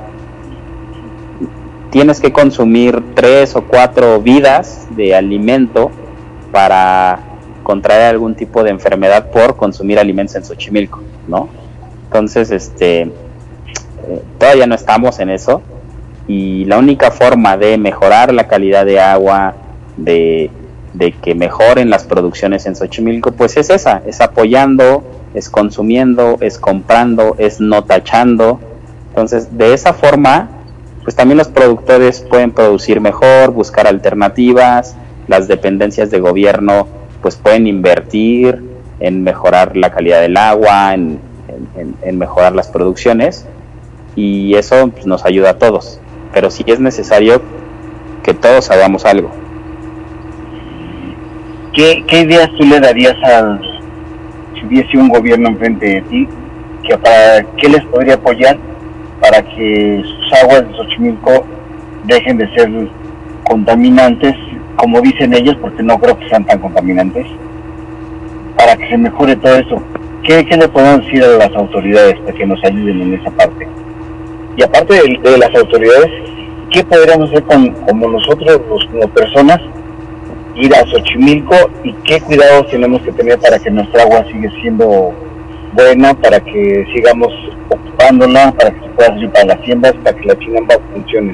tienes que consumir tres o cuatro vidas de alimento para contraer algún tipo de enfermedad por consumir alimentos en Xochimilco, ¿no? Entonces, este, eh, todavía no estamos en eso, y la única forma de mejorar la calidad de agua, de, de que mejoren las producciones en Xochimilco, pues es esa, es apoyando, es consumiendo, es comprando, es no tachando. Entonces, de esa forma, pues también los productores pueden producir mejor, buscar alternativas, las dependencias de gobierno pues pueden invertir en mejorar la calidad del agua, en, en, en mejorar las producciones, y eso pues, nos ayuda a todos, pero sí es necesario que todos hagamos algo. ¿Qué, qué ideas tú le darías al, si hubiese un gobierno enfrente de ti, que para qué les podría apoyar para que sus aguas de Xochimilco dejen de ser contaminantes, como dicen ellos, porque no creo que sean tan contaminantes, para que se mejore todo eso? ¿Qué, qué le podemos decir a las autoridades para que nos ayuden en esa parte? Y aparte de, de las autoridades, ¿qué podríamos hacer con, como nosotros, los, como personas, ir a Xochimilco, y qué cuidados tenemos que tener para que nuestra agua siga siendo buena, para que sigamos ocupándola, para que se pueda servir para las siembras, para que la Chinampa funcione?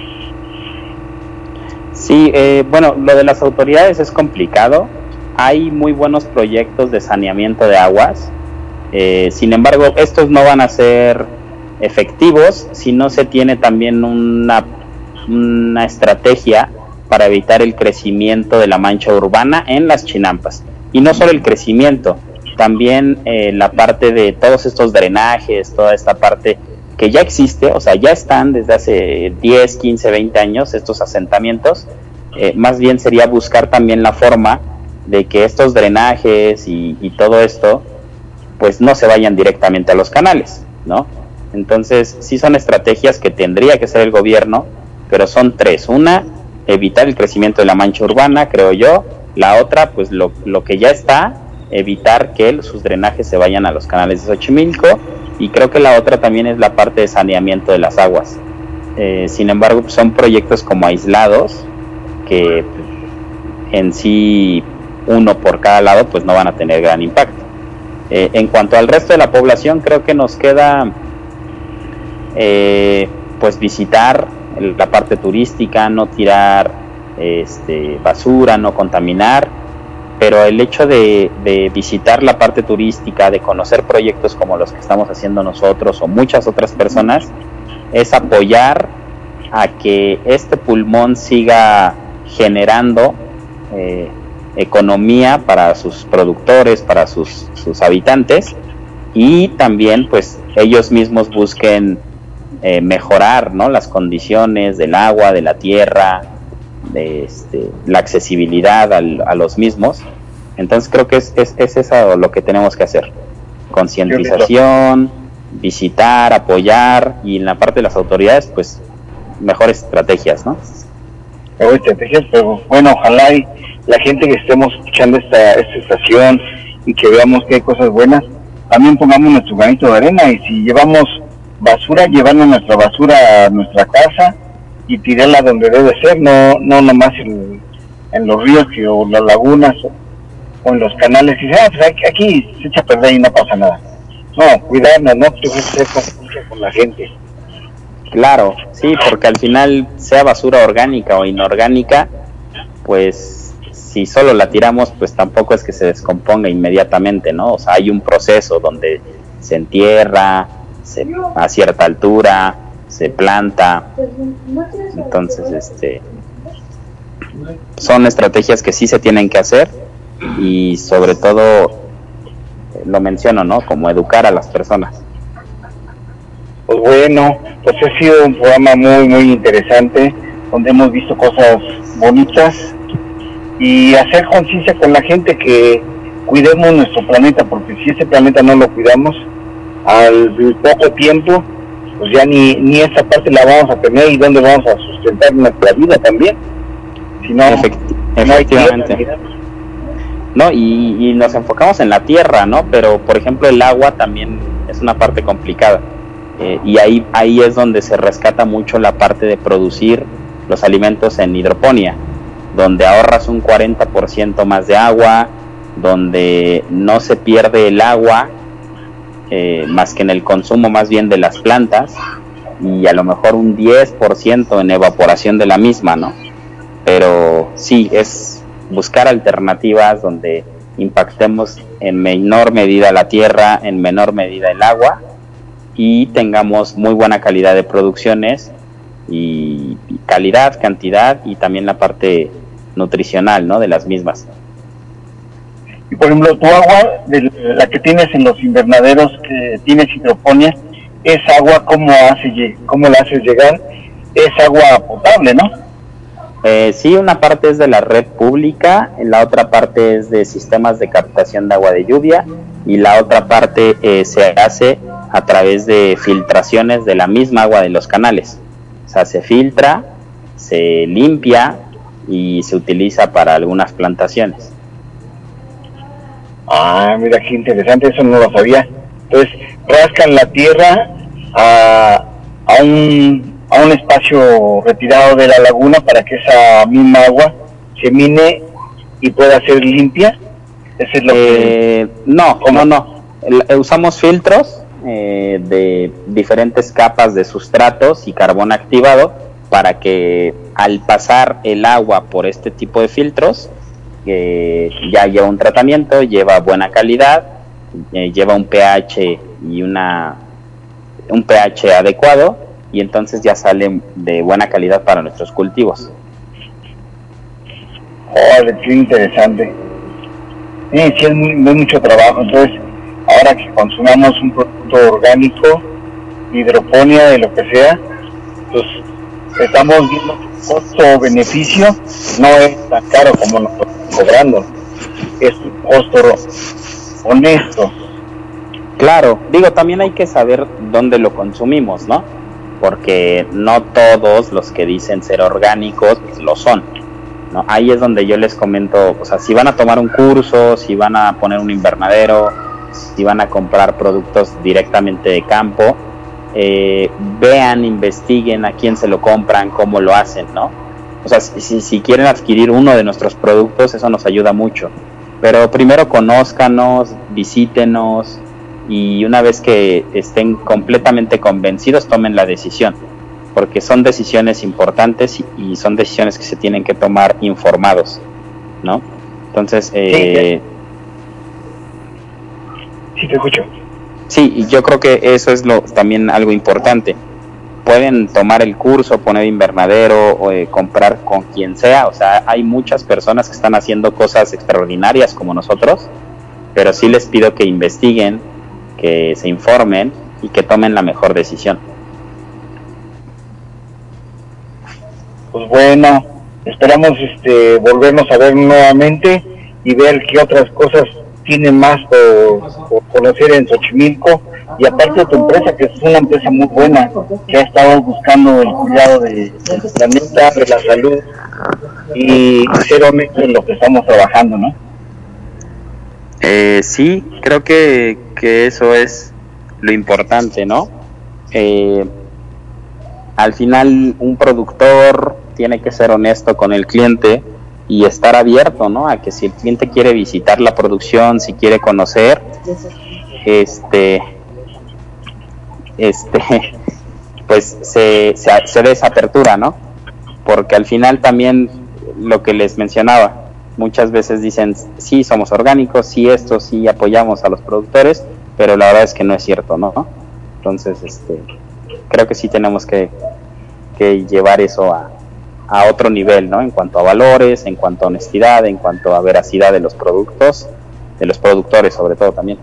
Sí, eh, bueno, lo de las autoridades es complicado. Hay muy buenos proyectos de saneamiento de aguas, eh, sin embargo, estos no van a ser efectivos si no se tiene también una, una estrategia para evitar el crecimiento de la mancha urbana en las chinampas. Y no solo el crecimiento, también eh, la parte de todos estos drenajes, toda esta parte que ya existe, o sea, ya están desde hace diez, quince, veinte años estos asentamientos. Eh, más bien sería buscar también la forma de que estos drenajes y, y todo esto pues no se vayan directamente a los canales, ¿no? Entonces sí son estrategias que tendría que hacer el gobierno, pero son tres. Una, evitar el crecimiento de la mancha urbana, creo yo. La otra, pues lo, lo que ya está, evitar que sus drenajes se vayan a los canales de Xochimilco, y creo que la otra también es la parte de saneamiento de las aguas. Eh, sin embargo, pues son proyectos como aislados, que en sí, uno por cada lado, pues no van a tener gran impacto. Eh, en cuanto al resto de la población, creo que nos queda eh, pues visitar la parte turística, no tirar este, basura, no contaminar, pero el hecho de, de visitar la parte turística, de conocer proyectos como los que estamos haciendo nosotros o muchas otras personas, es apoyar a que este pulmón siga generando eh, economía para sus productores, para sus, sus habitantes, y también pues ellos mismos busquen eh, mejorar, ¿no?, las condiciones del agua, de la tierra, de este, la accesibilidad al, a los mismos. Entonces creo que es, es, es eso lo que tenemos que hacer: concientización, visitar, apoyar, y en la parte de las autoridades pues mejores estrategias, ¿no? Mejores estrategias, pero bueno, ojalá y la gente que estemos escuchando esta, esta estación y que veamos que hay cosas buenas, también pongamos nuestro granito de arena, y si llevamos basura, llevando nuestra basura a nuestra casa y tirarla donde debe ser, no no nomás en, en los ríos que, o las lagunas o, o en los canales, y dice, ah, pues aquí, aquí se echa a perder y no pasa nada. No, cuidarnos, no que ser con, con la gente. Claro, sí, porque al final, sea basura orgánica o inorgánica, pues si solo la tiramos, pues tampoco es que se descomponga inmediatamente, ¿no? O sea, hay un proceso donde se entierra, se, a cierta altura, se planta. Entonces, este, son estrategias que sí se tienen que hacer, y sobre todo, lo menciono, ¿no?, como educar a las personas. Pues bueno, pues ha sido un programa muy, muy interesante, donde hemos visto cosas bonitas, y hacer conciencia con la gente que cuidemos nuestro planeta, porque si este planeta no lo cuidamos, al poco tiempo, pues ya ni, ni esta parte la vamos a tener, y dónde vamos a sustentar nuestra vida también. Si no, Efecti- efectivamente. No hay ¿no? Y, y nos enfocamos en la tierra, ¿no? Pero, por ejemplo, el agua también es una parte complicada. Eh, y ahí, ahí es donde se rescata mucho la parte de producir los alimentos en hidroponía, donde ahorras un cuarenta por ciento más de agua, donde no se pierde el agua, eh, más que en el consumo más bien de las plantas, y a lo mejor un diez por ciento en evaporación de la misma, ¿no? Pero sí, es buscar alternativas donde impactemos en menor medida la tierra, en menor medida el agua, y tengamos muy buena calidad de producciones, y, y calidad, cantidad, y también la parte nutricional, ¿no?, de las mismas. Y por ejemplo, tu agua, de la que tienes en los invernaderos, que tienes hidroponía, ¿es agua cómo, hace, cómo la haces llegar? Es agua potable, ¿no? Eh, sí, una parte es de la red pública, la otra parte es de sistemas de captación de agua de lluvia, y la otra parte eh, se hace a través de filtraciones de la misma agua de los canales. O sea, se filtra, se limpia y se utiliza para algunas plantaciones. Ah, mira qué interesante, eso no lo sabía. Entonces, rascan la tierra a, a un... a un espacio retirado de la laguna para que esa misma agua se mine y pueda ser limpia. Ese es lo eh, que... No, ¿cómo? no, no. El, usamos filtros eh, de diferentes capas de sustratos y carbón activado para que al pasar el agua por este tipo de filtros eh, ya lleva un tratamiento, lleva buena calidad, eh, lleva un pH y una un pH adecuado, y entonces ya salen de buena calidad para nuestros cultivos. ¡Oh, qué interesante! Sí, sí, es muy, muy mucho trabajo. Entonces, ahora que consumamos un producto orgánico, hidroponía, de lo que sea, pues estamos viendo que el costo-beneficio no es tan caro como nos están cobrando. Es un costo honesto. Claro, digo, también hay que saber dónde lo consumimos, ¿no? Porque no todos los que dicen ser orgánicos pues lo son, ¿no? Ahí es donde yo les comento, o sea, si van a tomar un curso, si van a poner un invernadero, si van a comprar productos directamente de campo, eh, vean, investiguen a quién se lo compran, cómo lo hacen, ¿no? O sea, si, si quieren adquirir uno de nuestros productos, eso nos ayuda mucho. Pero primero conózcanos, visítenos, y una vez que estén completamente convencidos, tomen la decisión, porque son decisiones importantes y, y son decisiones que se tienen que tomar informados, ¿no? Entonces, eh, sí, sí te escucho. Sí, y yo creo que eso es lo también algo importante. Pueden tomar el curso, poner invernadero, o eh, comprar con quien sea. O sea, hay muchas personas que están haciendo cosas extraordinarias como nosotros, pero sí les pido que investiguen, que se informen y que tomen la mejor decisión. Pues bueno, esperamos este volvernos a ver nuevamente y ver qué otras cosas tienen más por, por conocer en Xochimilco, y aparte de tu empresa, que es una empresa muy buena, que ha estado buscando el cuidado de, del planeta, de la salud, y ser honesto en lo que estamos trabajando, ¿no? Eh, sí, creo que, que eso es lo importante, ¿no? Eh, al final un productor tiene que ser honesto con el cliente y estar abierto, ¿no? A que si el cliente quiere visitar la producción, si quiere conocer, este, este, pues se, se, se dé esa apertura, ¿no? Porque al final también lo que les mencionaba, muchas veces dicen, sí, somos orgánicos, sí esto, sí apoyamos a los productores, pero la verdad es que no es cierto, ¿no? Entonces, este, creo que sí tenemos que, que llevar eso a, a otro nivel, ¿no? En cuanto a valores, en cuanto a honestidad, en cuanto a veracidad de los productos, de los productores sobre todo también.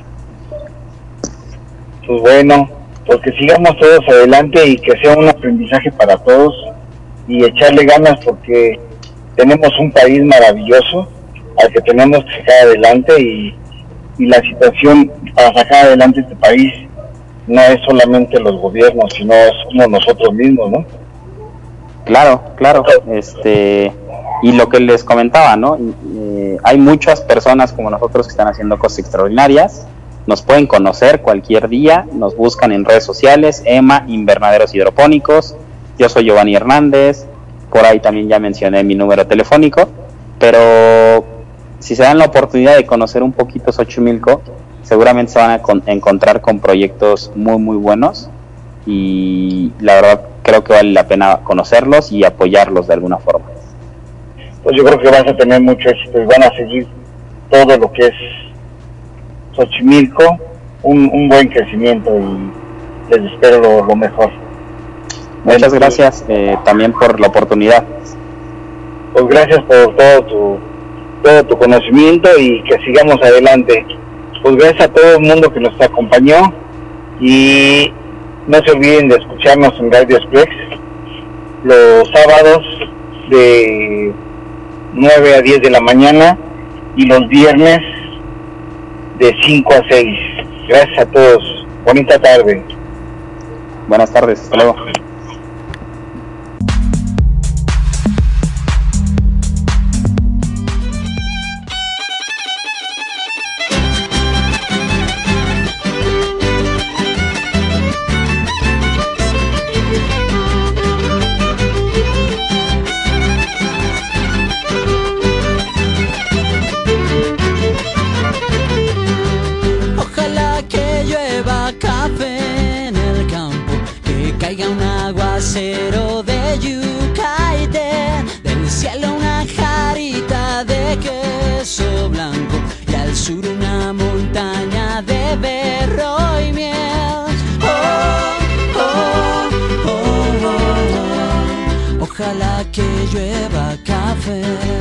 Pues bueno, pues que sigamos todos adelante y que sea un aprendizaje para todos y echarle ganas, porque tenemos un país maravilloso al que tenemos que sacar adelante, y, y la situación para sacar adelante este país no es solamente los gobiernos, sino somos nosotros mismos, ¿no? Claro, claro. Este, y lo que les comentaba, ¿no? Eh, hay muchas personas como nosotros que están haciendo cosas extraordinarias. Nos pueden conocer cualquier día, nos buscan en redes sociales, E M A, Invernaderos Hidropónicos. Yo soy Giovanni Hernández, por ahí también ya mencioné mi número telefónico, pero si se dan la oportunidad de conocer un poquito Xochimilco, seguramente se van a con- encontrar con proyectos muy muy buenos, y la verdad creo que vale la pena conocerlos y apoyarlos de alguna forma. Pues yo creo que vas a tener mucho éxito y van a seguir todo lo que es Xochimilco, un, un buen crecimiento, y les espero lo, lo mejor. Muchas gracias eh, también por la oportunidad. Pues gracias por todo tu todo tu conocimiento y que sigamos adelante. Pues gracias a todo el mundo que nos acompañó, y no se olviden de escucharnos en Radio Express los sábados de nueve a diez de la mañana y los viernes de cinco a seis. Gracias a todos. Bonita tarde. Buenas tardes. Hasta luego. Ojalá que llueva café en el campo, que caiga un aguacero de yuca y té, del cielo una jarita de queso blanco, y al sur una montaña de berro y miel. Oh, oh, oh, oh, oh. Ojalá que llueva café.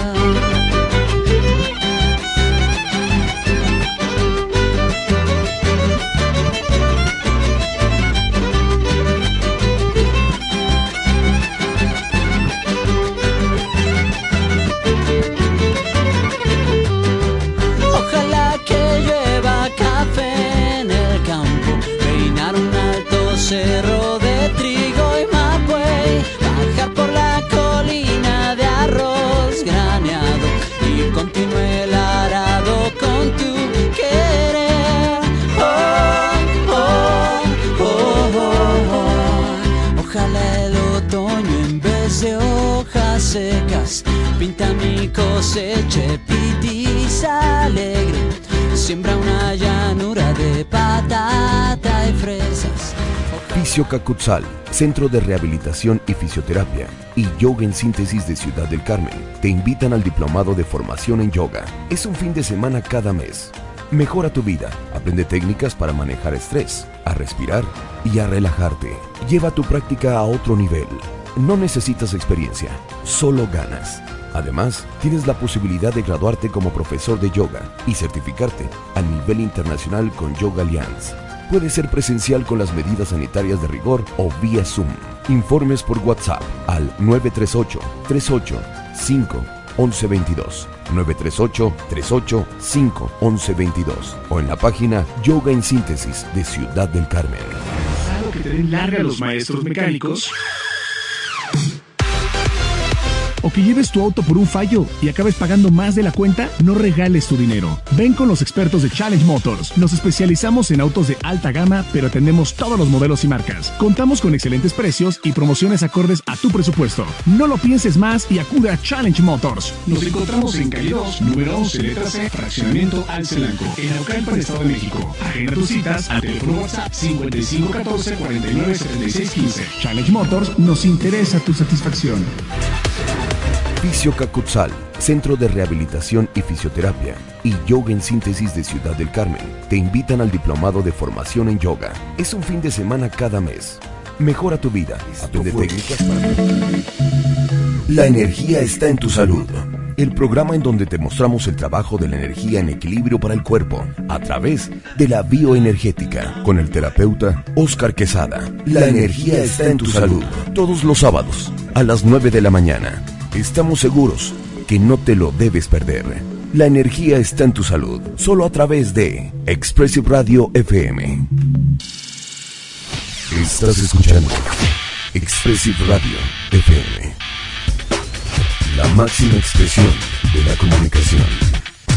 Ojalá que llueva café en el campo, peinar un alto cerro de trigo y mapuey, bajar por la colina de arroz graneado y continúe el arado con tu querer. Oh, oh, oh, oh, oh. Ojalá el otoño en vez de hojas secas pinta mi cosecha pitisa alegre, siembra una llanura de patata y fresas. Fisio Cacutzal, Centro de Rehabilitación y Fisioterapia, y Yoga en Síntesis de Ciudad del Carmen, te invitan al Diplomado de Formación en Yoga. Es un fin de semana cada mes. Mejora tu vida, aprende técnicas para manejar estrés, a respirar y a relajarte. Lleva tu práctica a otro nivel. No necesitas experiencia, solo ganas. Además, tienes la posibilidad de graduarte como profesor de yoga y certificarte a nivel internacional con Yoga Alliance. Puede ser presencial con las medidas sanitarias de rigor o vía Zoom. Informes por WhatsApp al nueve tres ocho, tres ocho cinco, once veintidós, nueve tres ocho, tres ocho cinco, once veintidós, o en la página Yoga en Síntesis de Ciudad del Carmen. ¿Algo que te den larga los maestros mecánicos? ¿O que lleves tu auto por un fallo y acabes pagando más de la cuenta? No regales tu dinero. Ven con los expertos de Challenge Motors. Nos especializamos en autos de alta gama, pero atendemos todos los modelos y marcas. Contamos con excelentes precios y promociones acordes a tu presupuesto. No lo pienses más y acude a Challenge Motors. Nos encontramos en calle dos, número once, letra C, fraccionamiento Alcelanco, en Naucalpan, Estado de México. Agenda tus citas al teléfono WhatsApp cincuenta y cinco catorce, cuarenta y nueve setenta y seis quince. Challenge Motors, nos interesa tu satisfacción. Fisio Cacutzal, Centro de Rehabilitación y Fisioterapia, y Yoga en Síntesis de Ciudad del Carmen, te invitan al Diplomado de Formación en Yoga. Es un fin de semana cada mes. Mejora tu vida, aprende técnicas para... La energía está en tu salud. El programa en donde te mostramos el trabajo de la energía en equilibrio para el cuerpo a través de la bioenergética con el terapeuta Óscar Quesada. La energía está en tu salud. Todos los sábados a las nueve de la mañana. Estamos seguros que no te lo debes perder. La energía está en tu salud, solo a través de Expressive Radio F M. Estás escuchando Expressive Radio F M. la máxima expresión de la comunicación.